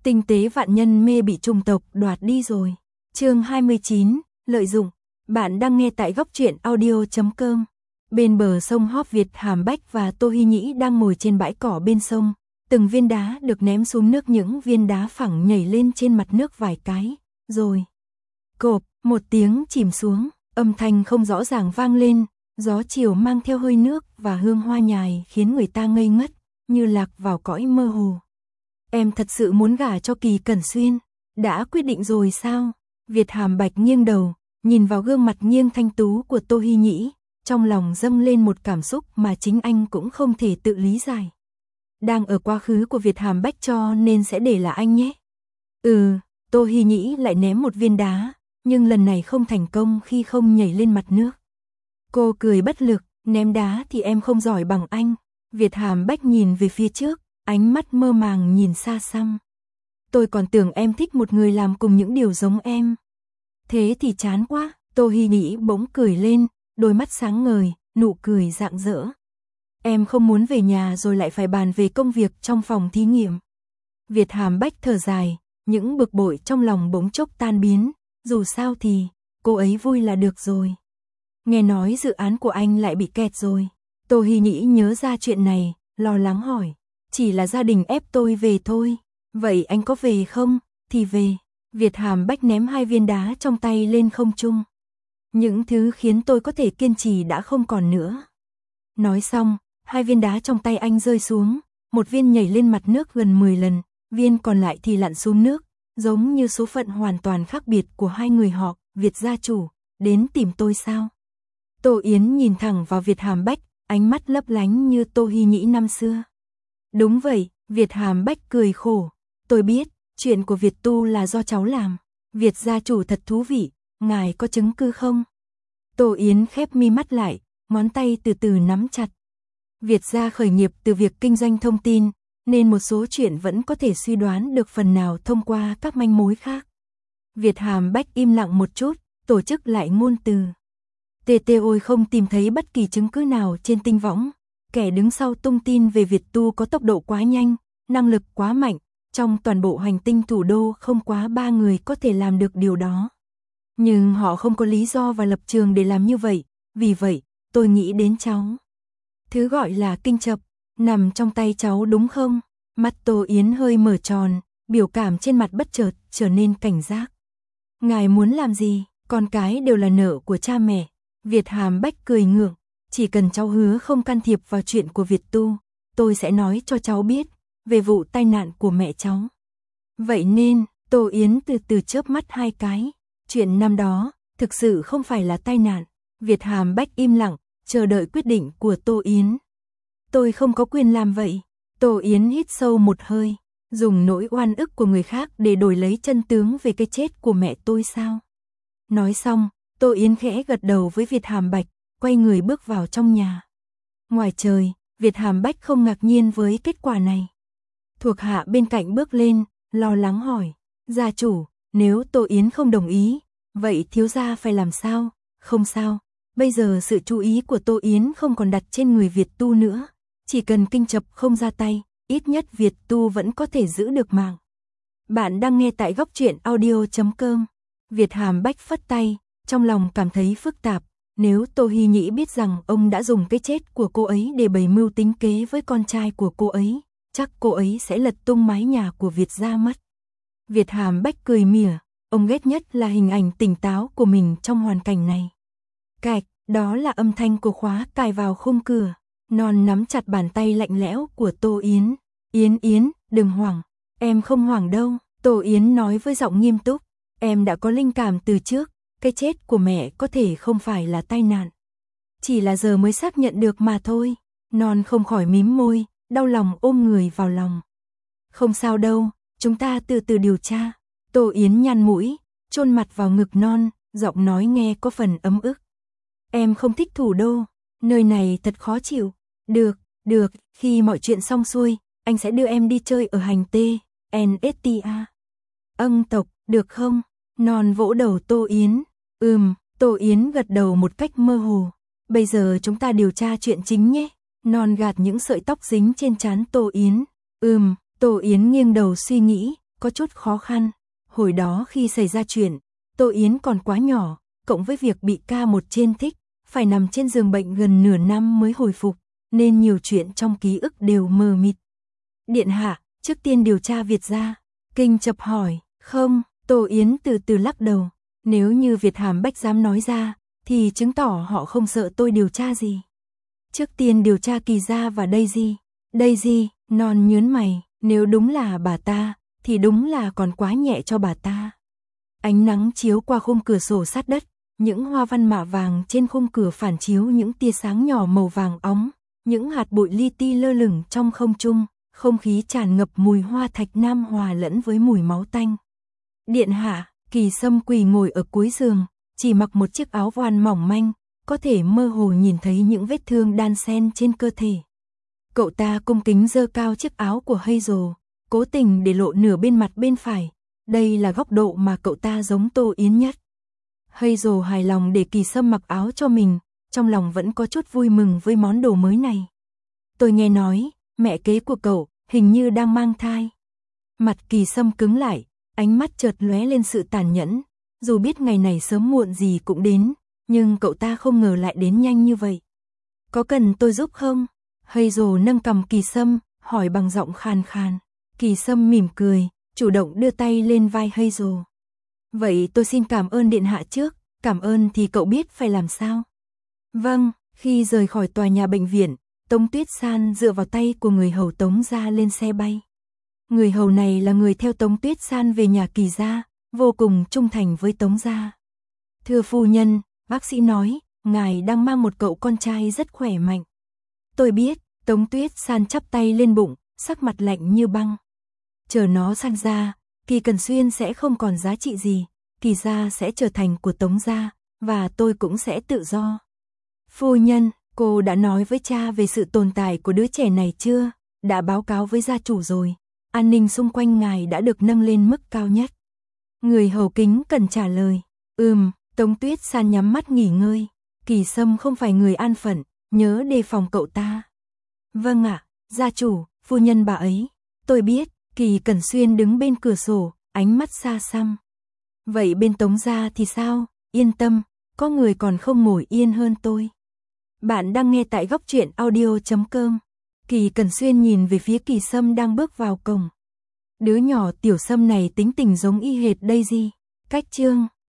Tinh tế vạn nhân mê bị trùng tộc đoạt đi rồi. Chương 29, lợi dụng. Bạn đang nghe tại góc truyện audio.com. Bên bờ sông Hóp Việt Hàm Bách và Tô Hy Nhĩ đang ngồi trên bãi cỏ bên sông. Từng viên đá được ném xuống nước, những viên đá phẳng nhảy lên trên mặt nước vài cái, rồi cộp, một tiếng chìm xuống, âm thanh không rõ ràng vang lên, gió chiều mang theo hơi nước và hương hoa nhài khiến người ta ngây ngất, như lạc vào cõi mơ hồ. Em thật sự muốn gả cho Kỳ Cẩn Xuyên, đã quyết định rồi sao? Việt Hàm Bạch nghiêng đầu, nhìn vào gương mặt nghiêng thanh tú của Tô Hy Nhĩ, trong lòng dâng lên một cảm xúc mà chính anh cũng không thể tự lý giải. Đang ở quá khứ của Việt Hàm Bách cho nên sẽ để là anh nhé. Tô Hy Nhĩ lại ném một viên đá, nhưng lần này không thành công khi không nhảy lên mặt nước. Cô cười bất lực, ném đá thì em không giỏi bằng anh. Việt Hàm Bách nhìn về phía trước, ánh mắt mơ màng nhìn xa xăm. Tôi còn tưởng em thích một người làm cùng những điều giống em. Thế thì chán quá. Tô Hy Nhĩ bỗng cười lên, đôi mắt sáng ngời, nụ cười rạng rỡ. Em không muốn về nhà rồi lại phải bàn về công việc trong phòng thí nghiệm. Việt Hàm Bách thở dài, những bực bội trong lòng bỗng chốc tan biến. Dù sao thì, cô ấy vui là được rồi. Nghe nói dự án của anh lại bị kẹt rồi. Tô Hy Nhĩ nhớ ra chuyện này, lo lắng hỏi. Chỉ là gia đình ép tôi về thôi. Vậy anh có về không? Thì về. Việt Hàm Bách ném hai viên đá trong tay lên không trung. Những thứ khiến tôi có thể kiên trì đã không còn nữa. Nói xong, hai viên đá trong tay anh rơi xuống, một viên nhảy lên mặt nước gần 10 lần, viên còn lại thì lặn xuống nước, giống như số phận hoàn toàn khác biệt của hai người họ. Việt gia chủ, đến tìm tôi sao? Tô Yến nhìn thẳng vào Việt Hàm Bách, ánh mắt lấp lánh như Tô Hy Nhĩ năm xưa. Đúng vậy, Việt Hàm Bách cười khổ. Tôi biết, chuyện của Việt Tu là do cháu làm. Việt gia chủ thật thú vị, ngài có chứng cứ không? Tô Yến khép mi mắt lại, ngón tay từ từ nắm chặt. Việt gia khởi nghiệp từ việc kinh doanh thông tin, nên một số chuyện vẫn có thể suy đoán được phần nào thông qua các manh mối khác. Việt Hàm Bách im lặng một chút, tổ chức lại ngôn từ. Ôi không tìm thấy bất kỳ chứng cứ nào trên tinh võng. Kẻ đứng sau tung tin về Việt Tu có tốc độ quá nhanh, năng lực quá mạnh. Trong toàn bộ hành tinh thủ đô không quá 3 người có thể làm được điều đó. Nhưng họ không có lý do và lập trường để làm như vậy. Vì vậy, tôi nghĩ đến cháu. Thứ gọi là kinh chập, nằm trong tay cháu đúng không? Mắt Tô Yến hơi mở tròn, biểu cảm trên mặt bất chợt trở nên cảnh giác. Ngài muốn làm gì? Con cái đều là nợ của cha mẹ. Việt Hàm Bách cười ngượng. Chỉ cần cháu hứa không can thiệp vào chuyện của Việt Tu, tôi sẽ nói cho cháu biết về vụ tai nạn của mẹ cháu. Vậy nên, Tô Yến từ từ chớp mắt hai cái. Chuyện năm đó, thực sự không phải là tai nạn. Việt Hàm Bách im lặng, chờ đợi quyết định của Tô Yến. Tôi không có quyền làm vậy. Tô Yến hít sâu một hơi. Dùng nỗi oan ức của người khác để đổi lấy chân tướng về cái chết của mẹ tôi sao? Nói xong, Tô Yến khẽ gật đầu với Việt Hàm Bạch, quay người bước vào trong nhà. Ngoài trời, Việt Hàm Bách không ngạc nhiên với kết quả này. Thuộc hạ bên cạnh bước lên, lo lắng hỏi. Gia chủ, nếu Tô Yến không đồng ý, vậy thiếu gia phải làm sao? Không sao, bây giờ sự chú ý của Tô Yến không còn đặt trên người Việt Tu nữa. Chỉ cần kinh chập không ra tay, ít nhất Việt Tu vẫn có thể giữ được mạng. Bạn đang nghe tại góc truyện audio.com. Việt Hàm Bách phất tay, trong lòng cảm thấy phức tạp. Nếu Tô Hy Nhĩ biết rằng ông đã dùng cái chết của cô ấy để bày mưu tính kế với con trai của cô ấy, chắc cô ấy sẽ lật tung mái nhà của Việt gia mất. Việt Hàm Bách cười mỉa, ông ghét nhất là hình ảnh tỉnh táo của mình trong hoàn cảnh này. Cạch, đó là âm thanh của khóa cài vào khung cửa. Non nắm chặt bàn tay lạnh lẽo của Tô Yến. Yến, đừng hoảng. Em không hoảng đâu. Tô Yến nói với giọng nghiêm túc. Em đã có linh cảm từ trước. Cái chết của mẹ có thể không phải là tai nạn. Chỉ là giờ mới xác nhận được mà thôi. Non không khỏi mím môi, đau lòng ôm người vào lòng. Không sao đâu, chúng ta từ từ điều tra. Tô Yến nhăn mũi, chôn mặt vào ngực Non, giọng nói nghe có phần ấm ức. Em không thích thủ đô, nơi này thật khó chịu. Được, khi mọi chuyện xong xuôi, anh sẽ đưa em đi chơi ở hành NSTA. Tộc, được không? Non vỗ đầu Tô Yến. Tô Yến gật đầu một cách mơ hồ. Bây giờ chúng ta điều tra chuyện chính nhé. Non gạt những sợi tóc dính trên trán Tô Yến. Tô Yến nghiêng đầu suy nghĩ, có chút khó khăn. Hồi đó khi xảy ra chuyện, Tô Yến còn quá nhỏ, cộng với việc bị ca một trên thích, phải nằm trên giường bệnh gần nửa năm mới hồi phục, nên nhiều chuyện trong ký ức đều mờ mịt. Điện hạ, trước tiên điều tra Việt gia. Kinh Chập hỏi. Không, Tô Yến từ từ lắc đầu. Nếu như Việt Hàm Bách dám nói ra, thì chứng tỏ họ không sợ tôi điều tra gì. Trước tiên điều tra Kỳ gia và Daisy. Daisy, Non nhớn mày, nếu đúng là bà ta, thì đúng là còn quá nhẹ cho bà ta. Ánh nắng chiếu qua khung cửa sổ sát đất, những hoa văn mạ vàng trên khung cửa phản chiếu những tia sáng nhỏ màu vàng óng, những hạt bụi li ti lơ lửng trong không trung, không khí tràn ngập mùi hoa thạch nam hòa lẫn với mùi máu tanh. Điện hạ, Kỳ Sâm quỳ ngồi ở cuối giường, chỉ mặc một chiếc áo voan mỏng manh, có thể mơ hồ nhìn thấy những vết thương đan xen trên cơ thể. Cậu ta cung kính giơ cao chiếc áo của Hazel, cố tình để lộ nửa bên mặt bên phải. Đây là góc độ mà cậu ta giống Tô Yến nhất. Hazel hài lòng để Kỳ Sâm mặc áo cho mình, trong lòng vẫn có chút vui mừng với món đồ mới này. Tôi nghe nói, mẹ kế của cậu hình như đang mang thai. Mặt Kỳ Sâm cứng lại, ánh mắt chợt lóe lên sự tàn nhẫn. Dù biết ngày này sớm muộn gì cũng đến, nhưng cậu ta không ngờ lại đến nhanh như vậy. Có cần tôi giúp không? Hazel nâng cằm Kỳ Sâm, hỏi bằng giọng khàn khàn. Kỳ Sâm mỉm cười, chủ động đưa tay lên vai Hazel. Vậy tôi xin cảm ơn điện hạ trước, cảm ơn thì cậu biết phải làm sao? Vâng, khi rời khỏi tòa nhà bệnh viện, Tống Tuyết San dựa vào tay của người hầu Tống gia lên xe bay. Người hầu này là người theo Tống Tuyết San về nhà Kỳ gia, vô cùng trung thành với Tống gia. Thưa phu nhân, bác sĩ nói, ngài đang mang một cậu con trai rất khỏe mạnh. Tôi biết, Tống Tuyết San chắp tay lên bụng, sắc mặt lạnh như băng. Chờ nó sinh ra, Kỳ Cẩn Xuyên sẽ không còn giá trị gì, Kỳ gia sẽ trở thành của Tống gia, và tôi cũng sẽ tự do. Phu nhân, cô đã nói với cha về sự tồn tại của đứa trẻ này chưa? Đã báo cáo với gia chủ rồi, an ninh xung quanh ngài đã được nâng lên mức cao nhất. Người hầu kính cần trả lời. Tống Tuyết San nhắm mắt nghỉ ngơi. Kỳ Sâm không phải người an phận, nhớ đề phòng cậu ta. Vâng ạ, gia chủ, phu nhân bà ấy. Tôi biết. Kỳ Cẩn Xuyên đứng bên cửa sổ, ánh mắt xa xăm. Vậy bên Tống gia thì sao? Yên tâm, có người còn không ngồi yên hơn tôi. Bạn đang nghe tại góc truyện audio.com. Kỳ Cẩn Xuyên nhìn về phía Kỳ Sâm đang bước vào cổng. Đứa nhỏ Tiểu Sâm này tính tình giống y hệt Daisy. Cách chương